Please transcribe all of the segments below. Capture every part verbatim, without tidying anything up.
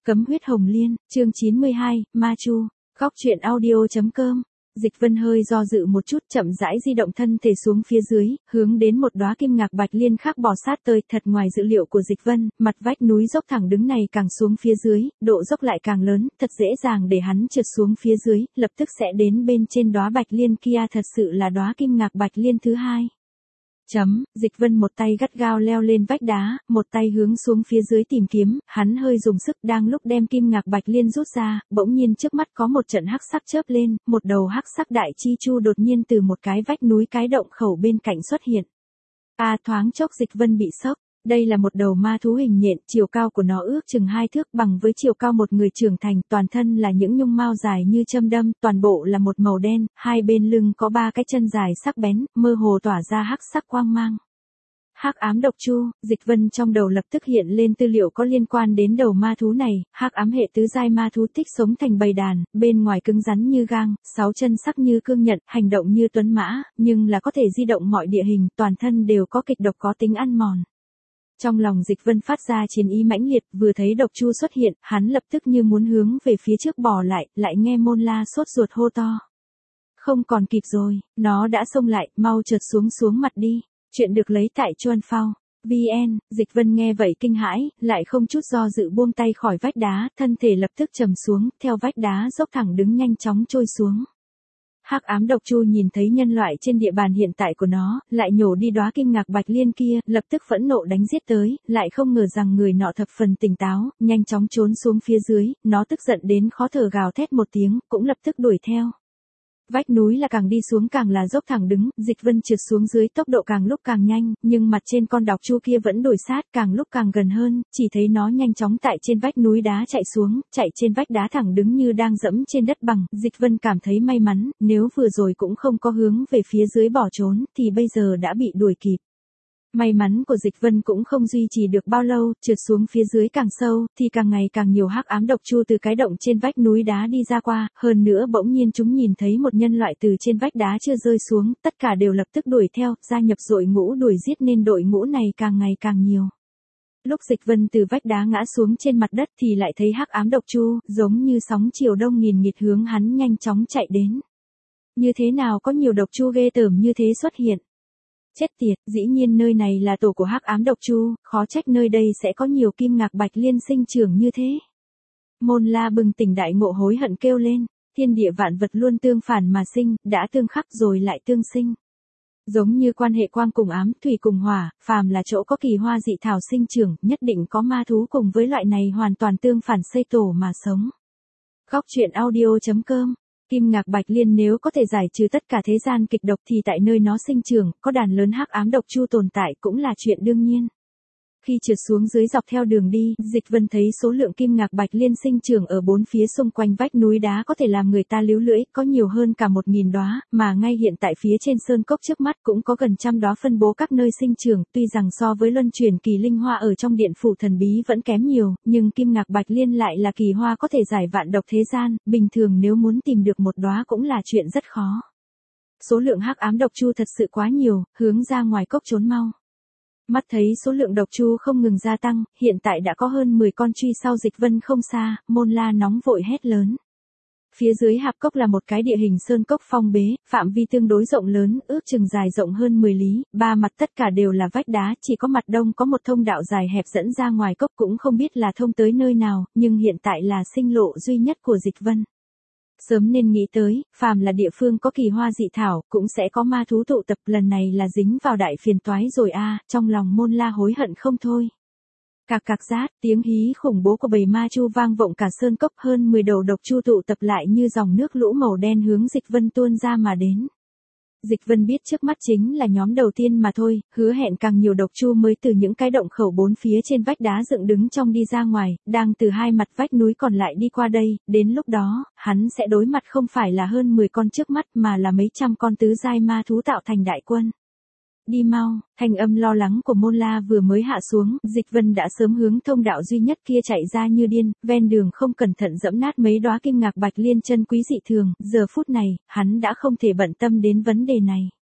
Cấm huyết hồng liên, chương chín mươi hai, Ma Chu, góc truyện audio chấm com. Dịch Vân hơi do dự một chút, chậm rãi di động thân thể xuống phía dưới, hướng đến một đóa kim ngạc bạch liên khác bò sát tới. Thật ngoài dự liệu của Dịch Vân, mặt vách núi dốc thẳng đứng này càng xuống phía dưới, độ dốc lại càng lớn, thật dễ dàng để hắn trượt xuống phía dưới, lập tức sẽ đến bên trên đóa bạch liên kia. Thật sự là đóa kim ngạc bạch liên thứ hai. Chấm, Dịch Vân một tay gắt gao leo lên vách đá, một tay hướng xuống phía dưới tìm kiếm, hắn hơi dùng sức, đang lúc đem kim ngạc bạch liên rút ra, bỗng nhiên trước mắt có một trận hắc sắc chớp lên, một đầu hắc sắc đại chi chu đột nhiên từ một cái vách núi cái động khẩu bên cạnh xuất hiện. A à, thoáng chốc Dịch Vân bị sốc. Đây là một đầu ma thú hình nhện, chiều cao của nó ước chừng hai thước, bằng với chiều cao một người trưởng thành, toàn thân là những nhung mao dài như châm đâm, toàn bộ là một màu đen, hai bên lưng có ba cái chân dài sắc bén, mơ hồ tỏa ra hắc sắc quang mang. Hắc ám độc chu, Dịch Vân trong đầu lập tức hiện lên tư liệu có liên quan đến đầu ma thú này. Hắc ám hệ tứ giai ma thú thích sống thành bầy đàn, bên ngoài cứng rắn như gang, sáu chân sắc như cương nhật, hành động như tuấn mã, nhưng là có thể di động mọi địa hình, toàn thân đều có kịch độc có tính ăn mòn. Trong lòng Dịch Vân phát ra chiến ý mãnh liệt, vừa thấy độc chu xuất hiện, hắn lập tức như muốn hướng về phía trước bò lại, lại nghe Môn La sốt ruột hô to. Không còn kịp rồi, nó đã xông lại, mau trượt xuống xuống mặt đi. Chuyện được lấy tại Chuan Phao. vê en, Dịch Vân nghe vậy kinh hãi, lại không chút do dự buông tay khỏi vách đá, thân thể lập tức trầm xuống, theo vách đá dốc thẳng đứng nhanh chóng trôi xuống. Hắc ám độc chu nhìn thấy nhân loại trên địa bàn hiện tại của nó, lại nhổ đi đóa kim ngạc bạch liên kia, lập tức phẫn nộ đánh giết tới, lại không ngờ rằng người nọ thập phần tỉnh táo, nhanh chóng trốn xuống phía dưới, nó tức giận đến khó thở gào thét một tiếng, cũng lập tức đuổi theo. Vách núi là càng đi xuống càng là dốc thẳng đứng, Dịch Vân trượt xuống dưới tốc độ càng lúc càng nhanh, nhưng mặt trên con độc chu kia vẫn đuổi sát, càng lúc càng gần hơn, chỉ thấy nó nhanh chóng tại trên vách núi đá chạy xuống, chạy trên vách đá thẳng đứng như đang dẫm trên đất bằng. Dịch Vân cảm thấy may mắn, nếu vừa rồi cũng không có hướng về phía dưới bỏ trốn, thì bây giờ đã bị đuổi kịp. May mắn của Dịch Vân cũng không duy trì được bao lâu, trượt xuống phía dưới càng sâu, thì càng ngày càng nhiều hắc ám độc chu từ cái động trên vách núi đá đi ra qua, hơn nữa bỗng nhiên chúng nhìn thấy một nhân loại từ trên vách đá chưa rơi xuống, tất cả đều lập tức đuổi theo, gia nhập đội ngũ đuổi giết nên đội ngũ này càng ngày càng nhiều. Lúc Dịch Vân từ vách đá ngã xuống trên mặt đất thì lại thấy hắc ám độc chu, giống như sóng chiều đông nghìn nghịt hướng hắn nhanh chóng chạy đến. Như thế nào có nhiều độc chu ghê tởm như thế xuất hiện? Chết tiệt, dĩ nhiên nơi này là tổ của hắc ám độc chu, khó trách nơi đây sẽ có nhiều kim ngạc bạch liên sinh trưởng như thế. Môn La bừng tỉnh đại ngộ hối hận kêu lên, thiên địa vạn vật luôn tương phản mà sinh, đã tương khắc rồi lại tương sinh. Giống như quan hệ quang cùng ám, thủy cùng hỏa, phàm là chỗ có kỳ hoa dị thảo sinh trưởng, nhất định có ma thú cùng với loại này hoàn toàn tương phản xây tổ mà sống. Góc truyện audio chấm com. Kim ngạc bạch liên nếu có thể giải trừ tất cả thế gian kịch độc thì tại nơi nó sinh trưởng, có đàn lớn hắc ám độc chu tồn tại cũng là chuyện đương nhiên. Khi trượt xuống dưới dọc theo đường đi, Dịch Vân thấy số lượng kim ngạc bạch liên sinh trưởng ở bốn phía xung quanh vách núi đá có thể làm người ta líu lưỡi, có nhiều hơn cả một nghìn đóa, mà ngay hiện tại phía trên sơn cốc trước mắt cũng có gần trăm đóa phân bố các nơi sinh trưởng, tuy rằng so với luân chuyển kỳ linh hoa ở trong điện phủ thần bí vẫn kém nhiều, nhưng kim ngạc bạch liên lại là kỳ hoa có thể giải vạn độc thế gian, bình thường nếu muốn tìm được một đóa cũng là chuyện rất khó. Số lượng hắc ám độc chu thật sự quá nhiều, hướng ra ngoài cốc trốn mau. Mắt thấy số lượng độc chu không ngừng gia tăng, hiện tại đã có hơn mười con truy sau Dịch Vân không xa, Môn La nóng vội hét lớn. Phía dưới hạp cốc là một cái địa hình sơn cốc phong bế, phạm vi tương đối rộng lớn, ước chừng dài rộng hơn mười lý, ba mặt tất cả đều là vách đá, chỉ có mặt đông có một thông đạo dài hẹp dẫn ra ngoài cốc, cũng không biết là thông tới nơi nào, nhưng hiện tại là sinh lộ duy nhất của Dịch Vân. Sớm nên nghĩ tới, phàm là địa phương có kỳ hoa dị thảo, cũng sẽ có ma thú tụ tập, lần này là dính vào đại phiền toái rồi a, à, trong lòng Môn La hối hận không thôi. Cạc cạc rát, tiếng hí khủng bố của bầy ma chu vang vọng cả sơn cốc, hơn mười đầu độc chu tụ tập lại như dòng nước lũ màu đen hướng Dịch Vân tuôn ra mà đến. Dịch Vân biết trước mắt chính là nhóm đầu tiên mà thôi, hứa hẹn càng nhiều độc chu mới từ những cái động khẩu bốn phía trên vách đá dựng đứng trong đi ra ngoài, đang từ hai mặt vách núi còn lại đi qua đây, đến lúc đó, hắn sẽ đối mặt không phải là hơn mười con trước mắt mà là mấy trăm con tứ giai ma thú tạo thành đại quân. Đi mau, thanh âm lo lắng của Môn La vừa mới hạ xuống, Dịch Vân đã sớm hướng thông đạo duy nhất kia chạy ra như điên, ven đường không cẩn thận dẫm nát mấy đóa kim ngạc bạch liên chân quý dị thường, giờ phút này, hắn đã không thể bận tâm đến vấn đề này.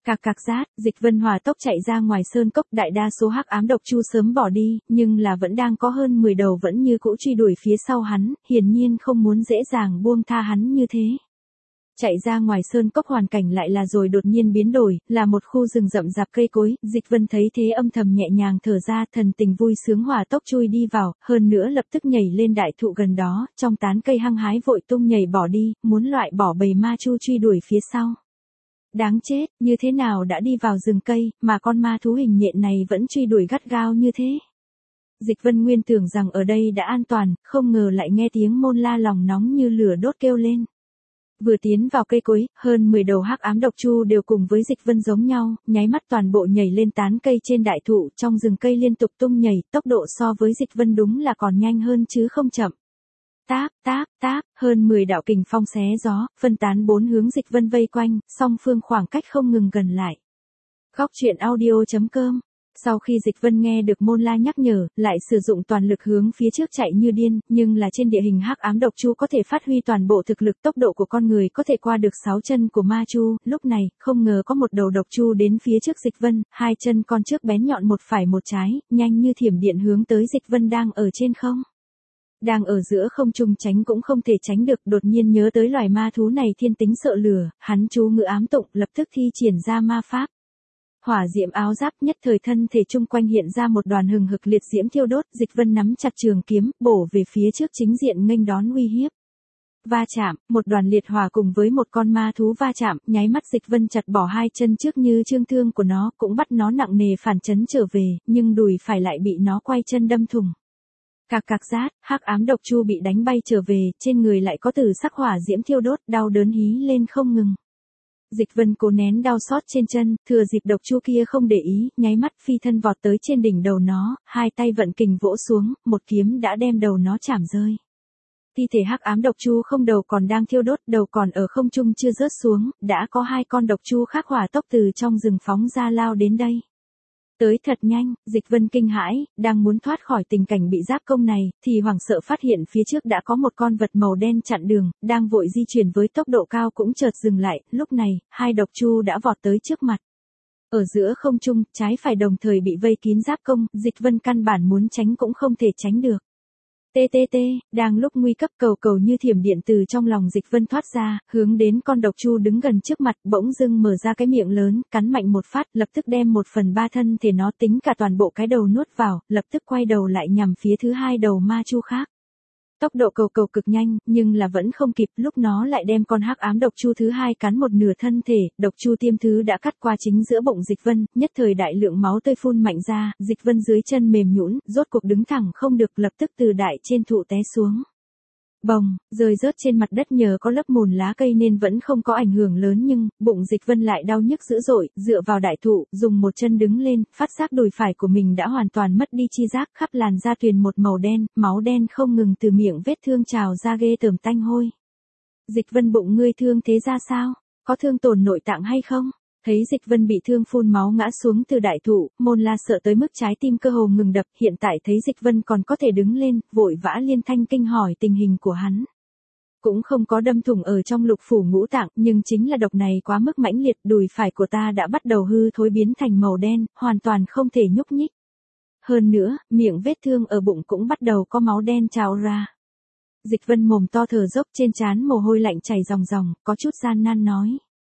Cạc cạc rát, Dịch Vân hỏa tốc chạy ra ngoài sơn cốc, đại đa số hắc ám độc chu sớm bỏ đi, nhưng là vẫn đang có hơn mười đầu vẫn như cũ truy đuổi phía sau hắn, hiển nhiên không muốn dễ dàng buông tha hắn như thế. Chạy ra ngoài sơn cốc hoàn cảnh lại là rồi đột nhiên biến đổi, là một khu rừng rậm rạp cây cối, Dịch Vân thấy thế âm thầm nhẹ nhàng thở ra, thần tình vui sướng hỏa tốc chui đi vào, hơn nữa lập tức nhảy lên đại thụ gần đó, trong tán cây hăng hái vội tung nhảy bỏ đi, muốn loại bỏ bầy ma chu truy đuổi phía sau. Đáng chết, như thế nào đã đi vào rừng cây, mà con ma thú hình nhện này vẫn truy đuổi gắt gao như thế. Dịch Vân nguyên tưởng rằng ở đây đã an toàn, không ngờ lại nghe tiếng Môn La lòng nóng như lửa đốt kêu lên. Vừa tiến vào cây cối, hơn mười đầu hắc ám độc chu đều cùng với Dịch Vân giống nhau, nháy mắt toàn bộ nhảy lên tán cây trên đại thụ, trong rừng cây liên tục tung nhảy, tốc độ so với Dịch Vân đúng là còn nhanh hơn chứ không chậm. Táp, táp, táp, hơn mười đạo kình phong xé gió, phân tán bốn hướng Dịch Vân vây quanh, song phương khoảng cách không ngừng gần lại. Góc truyện audio chấm com. Sau khi Dịch Vân nghe được Môn La nhắc nhở, lại sử dụng toàn lực hướng phía trước chạy như điên, nhưng là trên địa hình hắc ám độc chu có thể phát huy toàn bộ thực lực, tốc độ của con người có thể qua được sáu chân của ma chu, lúc này, không ngờ có một đầu độc chu đến phía trước Dịch Vân, hai chân con trước bén nhọn một phải một trái, nhanh như thiểm điện hướng tới Dịch Vân đang ở trên không. Đang ở giữa không trung tránh cũng không thể tránh được, đột nhiên nhớ tới loài ma thú này thiên tính sợ lửa, hắn chú ngữ ám tụng, lập tức thi triển ra ma pháp. Hỏa diễm áo giáp, nhất thời thân thể chung quanh hiện ra một đoàn hừng hực liệt diễm thiêu đốt, Dịch Vân nắm chặt trường kiếm, bổ về phía trước chính diện nghênh đón uy hiếp. Va chạm, một đoàn liệt hỏa cùng với một con ma thú va chạm, nháy mắt Dịch Vân chặt bỏ hai chân trước như trương thương của nó, cũng bắt nó nặng nề phản chấn trở về, nhưng đùi phải lại bị nó quay chân đâm thủng. Cạc cạc rát, hắc ám độc chu bị đánh bay trở về, trên người lại có tử sắc hỏa diễm thiêu đốt, đau đớn hí lên không ngừng. Dịch Vân cố nén đau xót trên chân, thừa dịp độc chu kia không để ý, nháy mắt phi thân vọt tới trên đỉnh đầu nó, hai tay vận kình vỗ xuống, một kiếm đã đem đầu nó chảm rơi. Thi thể hắc ám độc chu không đầu còn đang thiêu đốt, đầu còn ở không trung chưa rớt xuống, đã có hai con độc chu khác hỏa tốc từ trong rừng phóng ra lao đến đây. Tới thật nhanh, Dịch Vân kinh hãi, đang muốn thoát khỏi tình cảnh bị giáp công này, thì hoảng sợ phát hiện phía trước đã có một con vật màu đen chặn đường, đang vội di chuyển với tốc độ cao cũng chợt dừng lại, lúc này, hai độc chu đã vọt tới trước mặt. Ở giữa không trung, trái phải đồng thời bị vây kín giáp công, Dịch Vân căn bản muốn tránh cũng không thể tránh được. Tê tê tê, đang lúc nguy cấp cầu cầu như thiểm điện từ trong lòng Dịch Vân thoát ra, hướng đến con độc chu đứng gần trước mặt, bỗng dưng mở ra cái miệng lớn, cắn mạnh một phát, lập tức đem một phần ba thân thể nó tính cả toàn bộ cái đầu nuốt vào, lập tức quay đầu lại nhằm phía thứ hai đầu ma chu khác. Tốc độ cầu cầu cực nhanh, nhưng là vẫn không kịp, lúc nó lại đem con hắc ám độc chu thứ hai cắn một nửa thân thể, độc chu tiêm thứ đã cắt qua chính giữa bụng Dịch Vân, nhất thời đại lượng máu tươi phun mạnh ra, Dịch Vân dưới chân mềm nhũn, rốt cuộc đứng thẳng không được, lập tức từ đại trên thụ té xuống. Bồng, rơi rớt trên mặt đất, nhờ có lớp mùn lá cây nên vẫn không có ảnh hưởng lớn, nhưng bụng Dịch Vân lại đau nhức dữ dội, dựa vào đại thụ, dùng một chân đứng lên, phát giác đùi phải của mình đã hoàn toàn mất đi chi giác, khắp làn da tuyền một màu đen, máu đen không ngừng từ miệng vết thương trào ra ghê tởm tanh hôi. Dịch Vân, bụng ngươi thương thế ra sao? Có thương tổn nội tạng hay không? Thấy Dịch Vân bị thương phun máu ngã xuống từ đại thụ, Môn La sợ tới mức trái tim cơ hồ ngừng đập, hiện tại thấy Dịch Vân còn có thể đứng lên, vội vã liên thanh kinh hỏi tình hình của hắn. Cũng không có đâm thủng ở trong lục phủ ngũ tạng, nhưng chính là độc này quá mức mãnh liệt, đùi phải của ta đã bắt đầu hư thối biến thành màu đen, hoàn toàn không thể nhúc nhích. Hơn nữa, miệng vết thương ở bụng cũng bắt đầu có máu đen trào ra. Dịch Vân mồm to thở dốc, trên trán mồ hôi lạnh chảy ròng ròng, có chút gian nan nói.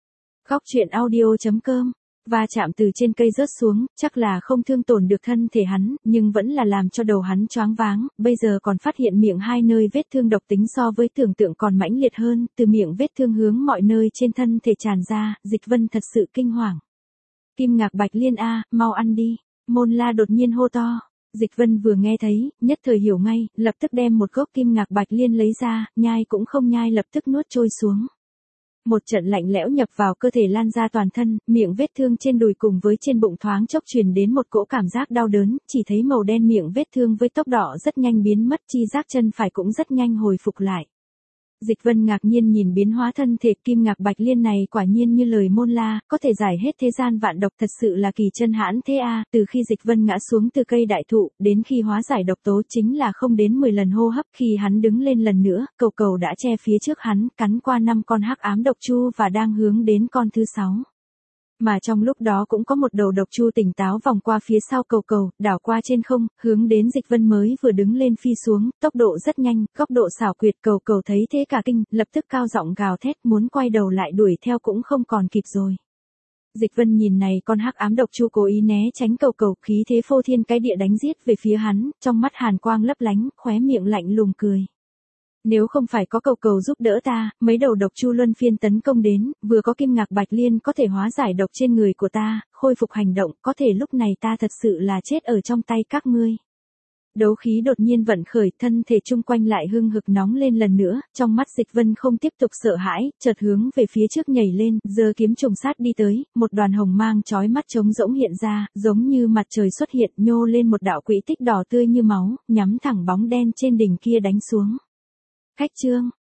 Góc truyện audio chấm com. Va chạm từ trên cây rớt xuống, chắc là không thương tổn được thân thể hắn, nhưng vẫn là làm cho đầu hắn choáng váng, bây giờ còn phát hiện miệng hai nơi vết thương độc tính so với tưởng tượng còn mãnh liệt hơn, từ miệng vết thương hướng mọi nơi trên thân thể tràn ra, Dịch Vân thật sự kinh hoàng. Kim ngạc bạch liên a, mau ăn đi, Môn La đột nhiên hô to. Dịch Vân vừa nghe thấy, nhất thời hiểu ngay, lập tức đem một gốc kim ngạc bạch liên lấy ra, nhai cũng không nhai lập tức nuốt trôi xuống. Một trận lạnh lẽo nhập vào cơ thể lan ra toàn thân, miệng vết thương trên đùi cùng với trên bụng thoáng chốc truyền đến một cỗ cảm giác đau đớn, chỉ thấy màu đen miệng vết thương với tốc độ rất nhanh biến mất, chi giác chân phải cũng rất nhanh hồi phục lại. Dịch Vân ngạc nhiên nhìn biến hóa thân thể kim ngạc bạch liên này, quả nhiên như lời Môn La, có thể giải hết thế gian vạn độc, thật sự là kỳ chân hãn thế a. Từ khi Dịch Vân ngã xuống từ cây đại thụ, đến khi hóa giải độc tố chính là không đến mười lần hô hấp, khi hắn đứng lên lần nữa, cầu cầu đã che phía trước hắn, cắn qua năm con hắc ám độc chu và đang hướng đến con thứ sáu. Mà trong lúc đó cũng có một đầu độc chu tỉnh táo vòng qua phía sau cầu cầu, đảo qua trên không, hướng đến Dịch Vân mới vừa đứng lên phi xuống, tốc độ rất nhanh, góc độ xảo quyệt, cầu cầu thấy thế cả kinh, lập tức cao giọng gào thét muốn quay đầu lại đuổi theo cũng không còn kịp rồi. Dịch Vân nhìn này con hắc ám độc chu cố ý né tránh cầu cầu, khí thế phô thiên cái địa đánh giết về phía hắn, trong mắt hàn quang lấp lánh, khóe miệng lạnh lùng cười. Nếu không phải có cầu cầu giúp đỡ ta, mấy đầu độc chu luân phiên tấn công đến, vừa có kim ngạc bạch liên có thể hóa giải độc trên người của ta, khôi phục hành động, có thể lúc này ta thật sự là chết ở trong tay các ngươi. Đấu khí đột nhiên vận khởi, thân thể chung quanh lại hưng hực nóng lên lần nữa, trong mắt Dịch Vân không tiếp tục sợ hãi, chợt hướng về phía trước nhảy lên, giơ kiếm trùng sát đi tới, một đoàn hồng mang chói mắt trống rỗng hiện ra, giống như mặt trời xuất hiện, nhô lên một đạo quỹ tích đỏ tươi như máu, nhắm thẳng bóng đen trên đỉnh kia đánh xuống. Khách chương